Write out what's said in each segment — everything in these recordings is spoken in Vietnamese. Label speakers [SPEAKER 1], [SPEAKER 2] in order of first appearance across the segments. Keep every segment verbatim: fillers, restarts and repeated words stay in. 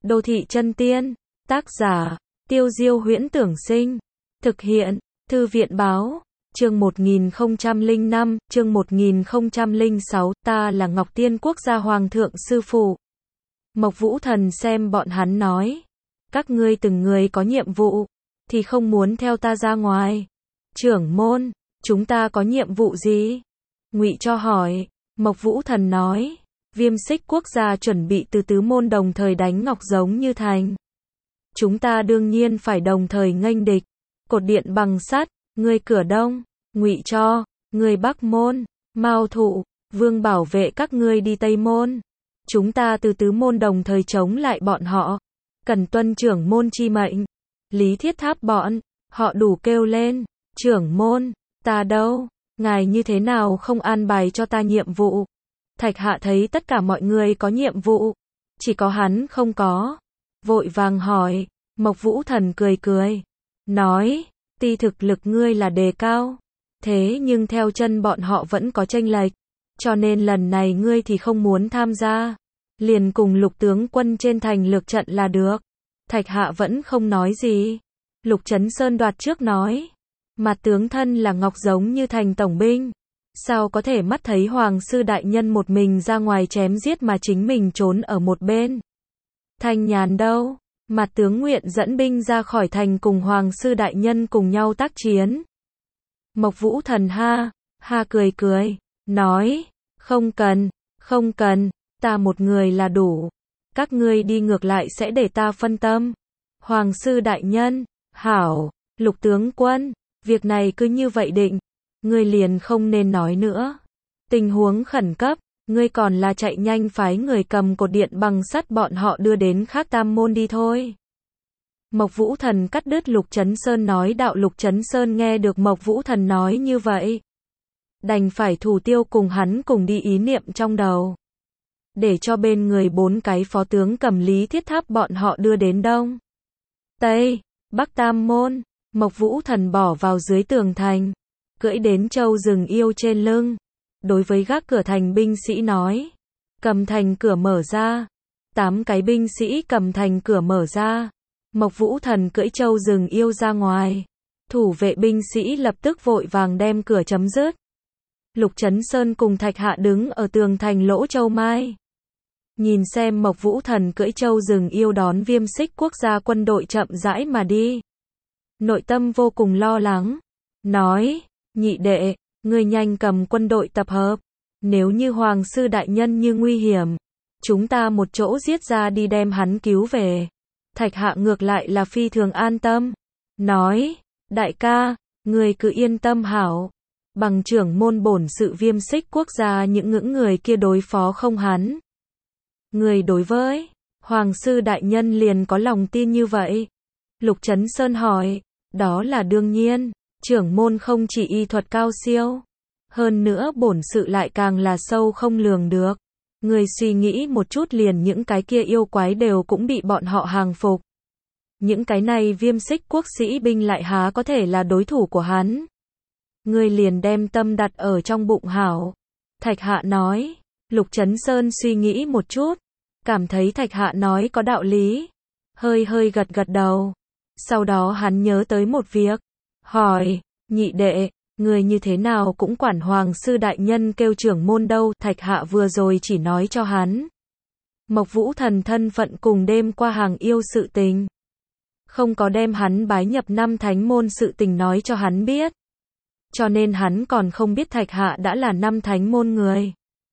[SPEAKER 1] Đô thị chân tiên, tác giả, Tiêu Diêu Huyễn Tưởng Sinh, thực hiện, Thư viện báo, chương một nghìn không trăm lẻ năm, chương một nghìn không trăm lẻ sáu, ta là Ngọc Tiên Quốc gia Hoàng thượng sư phụ. Mộc Vũ Thần xem bọn hắn nói, các ngươi từng người có nhiệm vụ, thì không muốn theo ta ra ngoài. Trưởng môn, chúng ta có nhiệm vụ gì? Ngụy Cho hỏi. Mộc Vũ Thần nói, Viêm Xích Quốc gia chuẩn bị từ tứ môn đồng thời đánh Ngọc Giống Như Thành. Chúng ta đương nhiên phải đồng thời nghênh địch. Cột điện bằng sắt, ngươi cửa đông, Ngụy Cho, ngươi bắc môn, Mao Thụ, Vương bảo vệ các ngươi đi tây môn. Chúng ta từ tứ môn đồng thời chống lại bọn họ. Cần tuân trưởng môn chi mệnh. Lý Thiết Tháp bọn, họ đủ kêu lên, trưởng môn, ta đâu, ngài như thế nào không an bài cho ta nhiệm vụ? Thạch Hạ thấy tất cả mọi người có nhiệm vụ, chỉ có hắn không có. Vội vàng hỏi, Mộc Vũ Thần cười cười, nói, tuy thực lực ngươi là đề cao, thế nhưng theo chân bọn họ vẫn có chênh lệch, cho nên lần này ngươi thì không muốn tham gia, liền cùng Lục tướng quân trên thành lược trận là được. Thạch Hạ vẫn không nói gì. Lục Chấn Sơn đoạt trước nói, mà tướng thân là Ngọc Giống Như Thành tổng binh, sao có thể mắt thấy Hoàng sư đại nhân một mình ra ngoài chém giết mà chính mình trốn ở một bên. Thanh Nhàn đâu, mà tướng nguyện dẫn binh ra khỏi thành cùng Hoàng sư đại nhân cùng nhau tác chiến. Mộc Vũ Thần ha, ha cười cười, nói, không cần, không cần, ta một người là đủ. Các ngươi đi ngược lại sẽ để ta phân tâm. Hoàng sư đại nhân, hảo, Lục tướng quân, việc này cứ như vậy định. Ngươi liền không nên nói nữa. Tình huống khẩn cấp, ngươi còn là chạy nhanh phái người cầm cột điện bằng sắt bọn họ đưa đến khác tam môn đi thôi. Mộc Vũ Thần cắt đứt Lục Chấn Sơn nói đạo. Lục Chấn Sơn nghe được Mộc Vũ Thần nói như vậy, đành phải thủ tiêu cùng hắn cùng đi ý niệm trong đầu. Để cho bên người bốn cái phó tướng cầm Lý Thiết Tháp bọn họ đưa đến Đông, Tây, Bắc tam môn. Mộc Vũ Thần bỏ vào dưới tường thành, cưỡi đến Châu Rừng Yêu trên lưng, đối với gác cửa thành binh sĩ nói, cầm thành cửa mở ra. Tám cái binh sĩ cầm thành cửa mở ra. Mộc Vũ Thần cưỡi Châu Rừng Yêu ra ngoài, thủ vệ binh sĩ lập tức vội vàng đem cửa chấm dứt. Lục Chấn Sơn cùng Thạch Hạ đứng ở tường thành lỗ Châu Mai, nhìn xem Mộc Vũ Thần cưỡi Châu Rừng Yêu đón Viêm Xích Quốc gia quân đội chậm rãi mà đi. Nội tâm vô cùng lo lắng, nói, nhị đệ, ngươi nhanh cầm quân đội tập hợp. Nếu như Hoàng sư đại nhân như nguy hiểm, chúng ta một chỗ giết ra đi đem hắn cứu về. Thạch Hạ ngược lại là phi thường an tâm, nói, đại ca, ngươi cứ yên tâm hảo. Bằng trưởng môn bổn sự Viêm Xích Quốc gia những ngưỡng người kia đối phó không hắn. Người đối với Hoàng sư đại nhân liền có lòng tin như vậy. Lục Chấn Sơn hỏi, đó là đương nhiên, trưởng môn không chỉ y thuật cao siêu, hơn nữa bổn sự lại càng là sâu không lường được. Người suy nghĩ một chút liền những cái kia yêu quái đều cũng bị bọn họ hàng phục. Những cái này Viêm Xích Quốc sĩ binh lại há có thể là đối thủ của hắn. Người liền đem tâm đặt ở trong bụng hảo. Thạch Hạ nói. Lục Chấn Sơn suy nghĩ một chút, cảm thấy Thạch Hạ nói có đạo lý, hơi hơi gật gật đầu. Sau đó hắn nhớ tới một việc, hỏi, nhị đệ, người như thế nào cũng quản Hoàng sư đại nhân kêu trưởng môn đâu? Thạch Hạ vừa rồi chỉ nói cho hắn Mộc Vũ Thần thân phận cùng đêm qua hàng yêu sự tình, không có đem hắn bái nhập năm thánh môn sự tình nói cho hắn biết, cho nên hắn còn không biết Thạch Hạ đã là năm thánh môn người.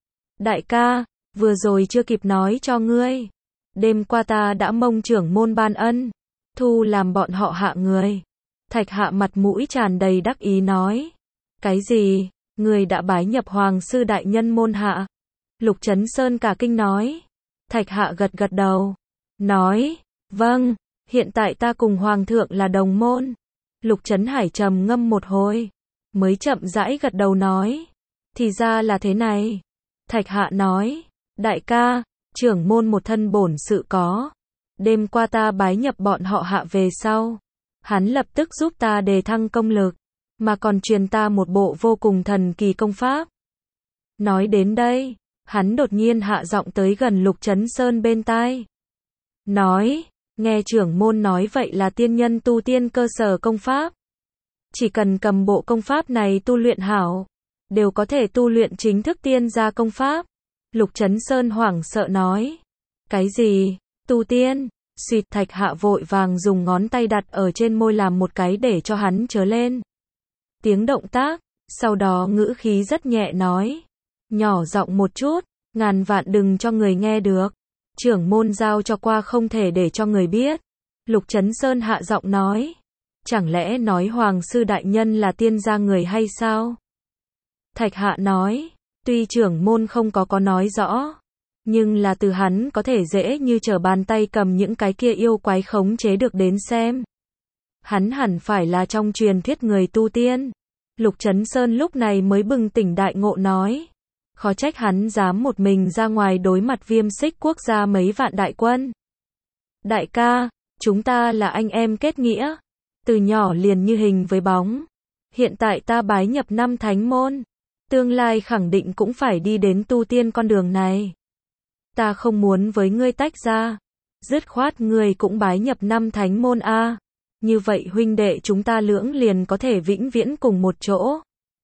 [SPEAKER 1] Đại ca, vừa rồi chưa kịp nói cho ngươi, đêm qua ta đã mong trưởng môn ban ân, thu làm bọn họ hạ người. Thạch Hạ mặt mũi tràn đầy đắc ý nói, cái gì, ngươi đã bái nhập Hoàng sư đại nhân môn hạ? Lục Chấn Sơn cả kinh nói. Thạch Hạ gật gật đầu, nói, vâng, hiện tại ta cùng Hoàng thượng là đồng môn. Lục Chấn Hải trầm ngâm một hồi, mới chậm rãi gật đầu nói, thì ra là thế này. Thạch Hạ nói, đại ca, trưởng môn một thân bổn sự có. Đêm qua ta bái nhập bọn họ hạ về sau, hắn lập tức giúp ta đề thăng công lực, mà còn truyền ta một bộ vô cùng thần kỳ công pháp. Nói đến đây, hắn đột nhiên hạ giọng tới gần Lục Chấn Sơn bên tai. nói, nghe trưởng môn nói vậy là tiên nhân tu tiên cơ sở công pháp. Chỉ cần cầm bộ công pháp này tu luyện hảo, đều có thể tu luyện chính thức tiên gia công pháp. Lục Chấn Sơn hoảng sợ nói. Cái gì? Tu tiên? Xuyệt, Thạch Hạ vội vàng dùng ngón tay đặt ở trên môi làm một cái để cho hắn chớ lên tiếng động tác, sau đó ngữ khí rất nhẹ nói. Nhỏ giọng một chút, ngàn vạn đừng cho người nghe được. Trưởng môn giao cho qua không thể để cho người biết. Lục Chấn Sơn hạ giọng nói. Chẳng lẽ nói Hoàng sư đại nhân là tiên gia người hay sao? Thạch Hạ nói. Tuy trưởng môn không có có nói rõ, nhưng là từ hắn có thể dễ như trở bàn tay cầm những cái kia yêu quái khống chế được đến xem. Hắn hẳn phải là trong truyền thuyết người tu tiên. Lục Chấn Sơn lúc này mới bừng tỉnh đại ngộ nói. Khó trách hắn dám một mình ra ngoài đối mặt Viêm Xích quốc gia mấy vạn đại quân. Đại ca, chúng ta là anh em kết nghĩa. Từ nhỏ liền như hình với bóng. Hiện tại ta bái nhập năm thánh môn. Tương lai khẳng định cũng phải đi đến tu tiên con đường này. Ta không muốn với ngươi tách ra. Dứt khoát ngươi cũng bái nhập năm thánh môn a. Như vậy huynh đệ chúng ta lưỡng liền có thể vĩnh viễn cùng một chỗ.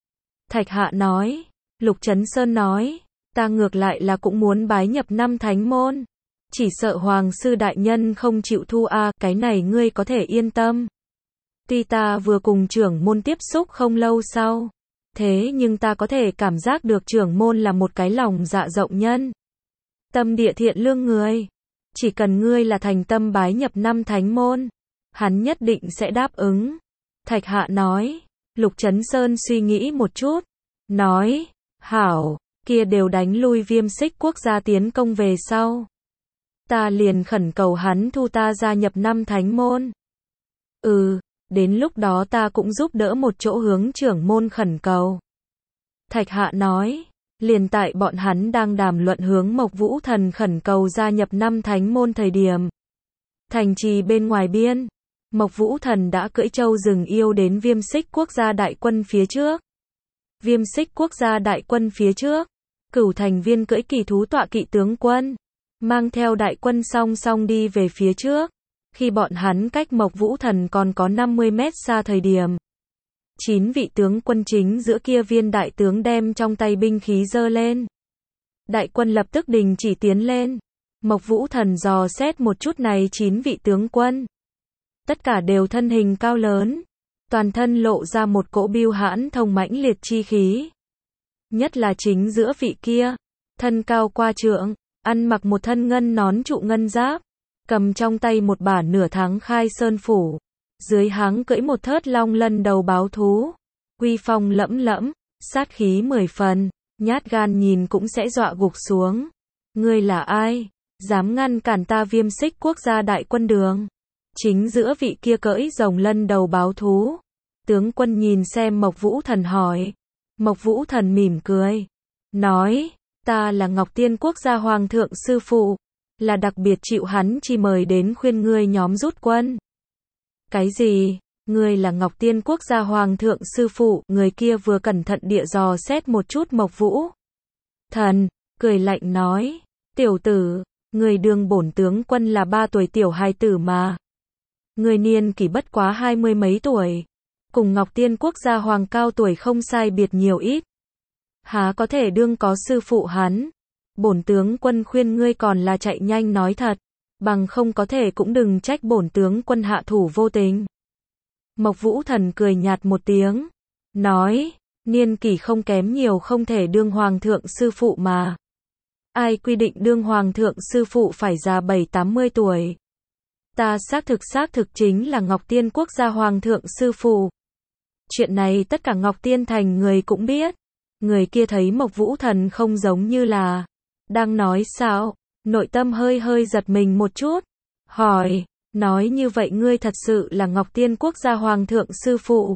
[SPEAKER 1] Thạch Hạ nói. Lục Chấn Sơn nói. Ta ngược lại là cũng muốn bái nhập năm thánh môn. Chỉ sợ Hoàng sư đại nhân không chịu thu a, cái này ngươi có thể yên tâm. Tuy ta vừa cùng trưởng môn tiếp xúc không lâu sau. Thế nhưng ta có thể cảm giác được trưởng môn là một cái lòng dạ rộng nhân. Tâm địa thiện lương người. Chỉ cần ngươi là thành tâm bái nhập năm thánh môn, hắn nhất định sẽ đáp ứng. Thạch Hạ nói. Lục Chấn Sơn suy nghĩ một chút. Nói. Hảo, kia đều đánh lui Viêm Xích quốc gia tiến công về sau. Ta liền khẩn cầu hắn thu ta gia nhập năm thánh môn. Ừ. Đến lúc đó ta cũng giúp đỡ một chỗ hướng trưởng môn khẩn cầu. Thạch Hạ nói. Liền tại bọn hắn đang đàm luận hướng Mộc Vũ Thần khẩn cầu gia nhập năm thánh môn thời điểm. Thành trì bên ngoài biên. Mộc Vũ Thần đã cưỡi trâu rừng yêu đến Viêm Xích quốc gia đại quân phía trước. Viêm Xích quốc gia đại quân phía trước. Cửu thành viên cưỡi kỳ thú tọa kỵ tướng quân. Mang theo đại quân song song đi về phía trước. Khi bọn hắn cách Mộc Vũ Thần còn có năm mươi mét xa thời điểm. Chín vị tướng quân chính giữa kia viên đại tướng đem trong tay binh khí giơ lên. Đại quân lập tức đình chỉ tiến lên. Mộc Vũ Thần dò xét một chút này chín vị tướng quân. Tất cả đều thân hình cao lớn. Toàn thân lộ ra một cỗ bưu hãn thông mãnh liệt chi khí. Nhất là chính giữa vị kia. Thân cao qua trượng. Ăn mặc một thân ngân nón trụ ngân giáp. Cầm trong tay một bả nửa tháng khai sơn phủ. Dưới háng cưỡi một thớt long lân đầu báo thú. Uy phong lẫm lẫm, sát khí mười phần, nhát gan nhìn cũng sẽ dọa gục xuống. Ngươi là ai? Dám ngăn cản ta Viêm Xích quốc gia đại quân đường? Chính giữa vị kia cưỡi rồng lân đầu báo thú. Tướng quân nhìn xem Mộc Vũ Thần hỏi. Mộc Vũ Thần mỉm cười. Nói, ta là Ngọc Tiên quốc gia hoàng thượng sư phụ. Là đặc biệt chịu hắn chi mời đến khuyên ngươi nhóm rút quân. Cái gì? Ngươi là Ngọc Tiên quốc gia hoàng thượng sư phụ? Người kia vừa cẩn thận địa dò xét một chút Mộc Vũ Thần, cười lạnh nói. Tiểu tử, người đương bổn tướng quân là ba tuổi tiểu hài tử mà. Người niên kỷ bất quá hai mươi mấy tuổi. Cùng Ngọc Tiên quốc gia hoàng cao tuổi không sai biệt nhiều ít. Há có thể đương có sư phụ hắn? Bổn tướng quân khuyên ngươi còn là chạy nhanh nói thật, bằng không có thể cũng đừng trách bổn tướng quân hạ thủ vô tình. Mộc Vũ Thần cười nhạt một tiếng, nói, niên kỷ không kém nhiều không thể đương hoàng thượng sư phụ mà. Ai quy định đương hoàng thượng sư phụ phải già bảy tám mươi tuổi? Ta xác thực xác thực chính là Ngọc Tiên quốc gia hoàng thượng sư phụ. Chuyện này tất cả Ngọc Tiên thành người cũng biết. Người kia thấy Mộc Vũ Thần không giống như là đang nói sao, nội tâm hơi hơi giật mình một chút, hỏi, nói như vậy ngươi thật sự là Ngọc Tiên quốc gia hoàng thượng sư phụ?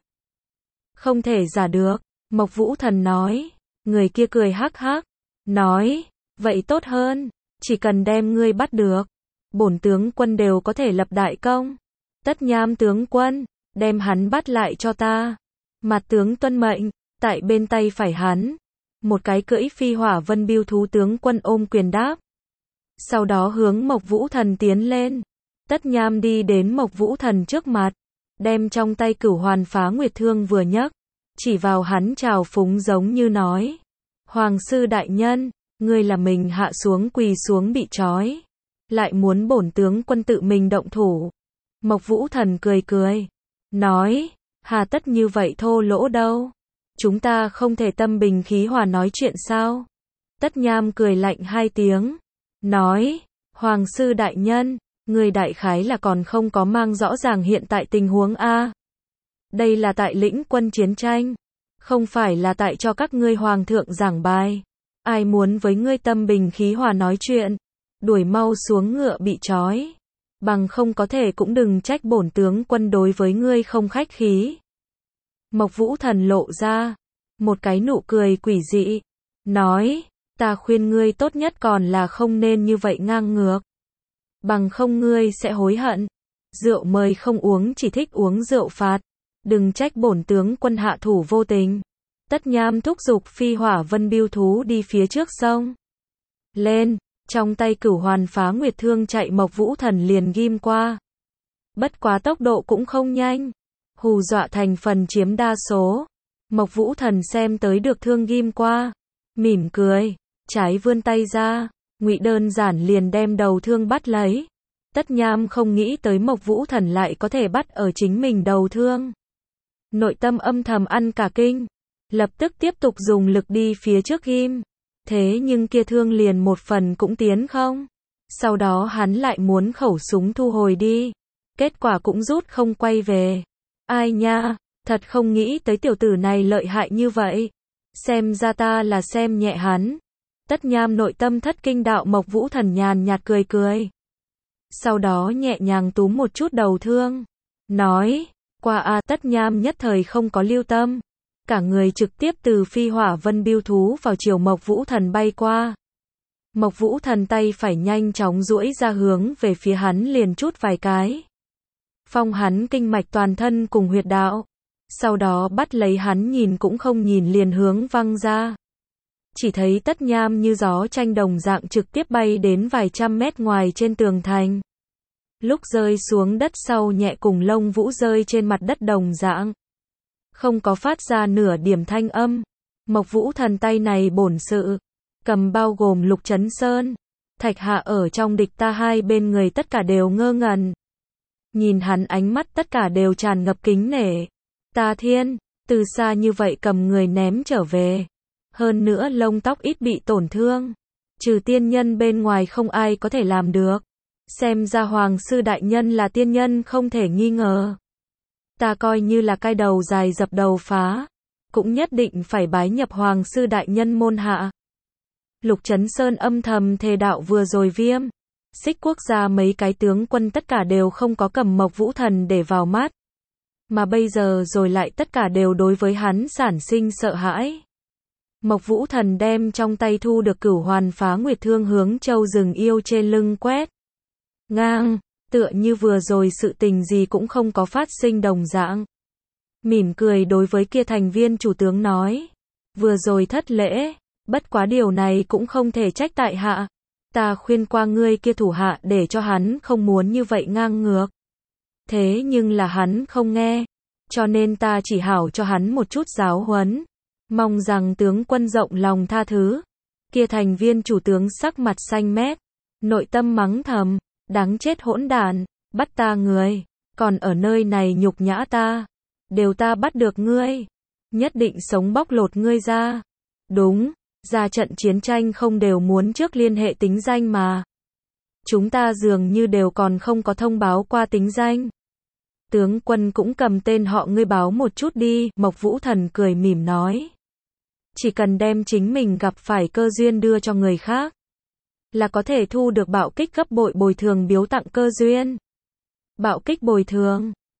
[SPEAKER 1] Không thể giả được, Mộc Vũ Thần nói. Người kia cười hắc hắc, nói, vậy tốt hơn, chỉ cần đem ngươi bắt được, bổn tướng quân đều có thể lập đại công. Tất Nham tướng quân, đem hắn bắt lại cho ta. Mặt tướng tuân mệnh. Tại bên tay phải hắn, một cái cưỡi phi hỏa vân biêu thú tướng quân ôm quyền đáp. Sau đó hướng Mộc Vũ Thần tiến lên. Tất Nham đi đến Mộc Vũ Thần trước mặt, đem trong tay Cửu Hoàn Phá Nguyệt Thương vừa nhấc, chỉ vào hắn trào phúng giống như nói: "Hoàng sư đại nhân, ngươi là mình hạ xuống quỳ xuống bị trói, lại muốn bổn tướng quân tự mình động thủ." Mộc Vũ Thần cười cười, nói: "Hà tất như vậy thô lỗ đâu? Chúng ta không thể tâm bình khí hòa nói chuyện sao?" Tất Nham cười lạnh hai tiếng, nói: "Hoàng sư đại nhân, người đại khái là còn không có mang rõ ràng hiện tại tình huống a. Đây là tại lĩnh quân chiến tranh, không phải là tại cho các ngươi hoàng thượng giảng bài. Ai muốn với ngươi tâm bình khí hòa nói chuyện, đuổi mau xuống ngựa bị trói. Bằng không có thể cũng đừng trách bổn tướng quân đối với ngươi không khách khí." Mộc Vũ Thần lộ ra một cái nụ cười quỷ dị, nói: "Ta khuyên ngươi tốt nhất còn là không nên như vậy ngang ngược. Bằng không ngươi sẽ hối hận. Rượu mời không uống, chỉ thích uống rượu phạt. Đừng trách bổn tướng quân hạ thủ vô tình." Tất Nham thúc giục phi hỏa vân biêu thú đi phía trước sông lên, trong tay Cửu Hoàn Phá Nguyệt Thương chạy Mộc Vũ Thần liền ghim qua. Bất quá tốc độ cũng không nhanh, hù dọa thành phần chiếm đa số. Mộc Vũ Thần xem tới được thương ghim qua, mỉm cười, trái vươn tay ra, ngụy đơn giản liền đem đầu thương bắt lấy. Tất Nham không nghĩ tới Mộc Vũ Thần lại có thể bắt ở chính mình đầu thương. Nội tâm âm thầm ăn cả kinh, lập tức tiếp tục dùng lực đi phía trước ghim. Thế nhưng kia thương liền một phần cũng tiến không. Sau đó hắn lại muốn khẩu súng thu hồi đi, kết quả cũng rút không quay về. Ai nha, thật không nghĩ tới tiểu tử này lợi hại như vậy. Xem ra ta là xem nhẹ hắn. Tất Nham nội tâm thất kinh đạo. Mộc Vũ Thần nhàn nhạt cười cười, sau đó nhẹ nhàng túm một chút đầu thương, nói: "Qua a." Tất Nham nhất thời không có lưu tâm, cả người trực tiếp từ phi hỏa vân biêu thú vào chiều Mộc Vũ Thần bay qua. Mộc Vũ Thần tay phải nhanh chóng duỗi ra hướng về phía hắn liền chút vài cái, phong hắn kinh mạch toàn thân cùng huyệt đạo, sau đó bắt lấy hắn nhìn cũng không nhìn liền hướng văng ra. Chỉ thấy Tất Nham như gió tranh đồng dạng trực tiếp bay đến vài trăm mét ngoài trên tường thành. Lúc rơi xuống đất sau nhẹ cùng lông vũ rơi trên mặt đất đồng dạng, không có phát ra nửa điểm thanh âm. Mộc Vũ Thần tay này bổn sự, cầm bao gồm Lục Chấn Sơn, Thạch Hạ ở trong địch ta hai bên người tất cả đều ngơ ngẩn. Nhìn hắn ánh mắt tất cả đều tràn ngập kính nể. Ta thiên, từ xa như vậy cầm người ném trở về. Hơn nữa lông tóc ít bị tổn thương. Trừ tiên nhân bên ngoài không ai có thể làm được. Xem ra Hoàng sư đại nhân là tiên nhân không thể nghi ngờ. Ta coi như là cái đầu dài dập đầu phá, cũng nhất định phải bái nhập Hoàng sư đại nhân môn hạ. Lục Chấn Sơn âm thầm thề đạo vừa rồi Viêm, Xích quốc gia mấy cái tướng quân tất cả đều không có cầm Mộc Vũ Thần để vào mắt. Mà bây giờ rồi lại tất cả đều đối với hắn sản sinh sợ hãi. Mộc Vũ Thần đem trong tay thu được Cửu Hoàn Phá Nguyệt Thương hướng Châu rừng yêu trên lưng quét ngang, tựa như vừa rồi sự tình gì cũng không có phát sinh đồng dạng. Mỉm cười đối với kia thành viên chủ tướng nói: "Vừa rồi thất lễ, bất quá điều này cũng không thể trách tại hạ. Ta khuyên qua ngươi kia thủ hạ để cho hắn không muốn như vậy ngang ngược. Thế nhưng là hắn không nghe, cho nên ta chỉ hảo cho hắn một chút giáo huấn. Mong rằng tướng quân rộng lòng tha thứ." Kia thành viên chủ tướng sắc mặt xanh mét, nội tâm mắng thầm: "Đáng chết hỗn đản, bắt ta người, còn ở nơi này nhục nhã ta. Đều ta bắt được ngươi, nhất định sống bóc lột ngươi ra. Đúng, ra trận chiến tranh không đều muốn trước liên hệ tính danh mà. Chúng ta dường như đều còn không có thông báo qua tính danh. Tướng quân cũng cầm tên họ ngươi báo một chút đi." Mộc Vũ Thần cười mỉm nói: "Chỉ cần đem chính mình gặp phải cơ duyên đưa cho người khác, là có thể thu được bạo kích gấp bội bồi thường biếu tặng cơ duyên." Bạo kích bồi thường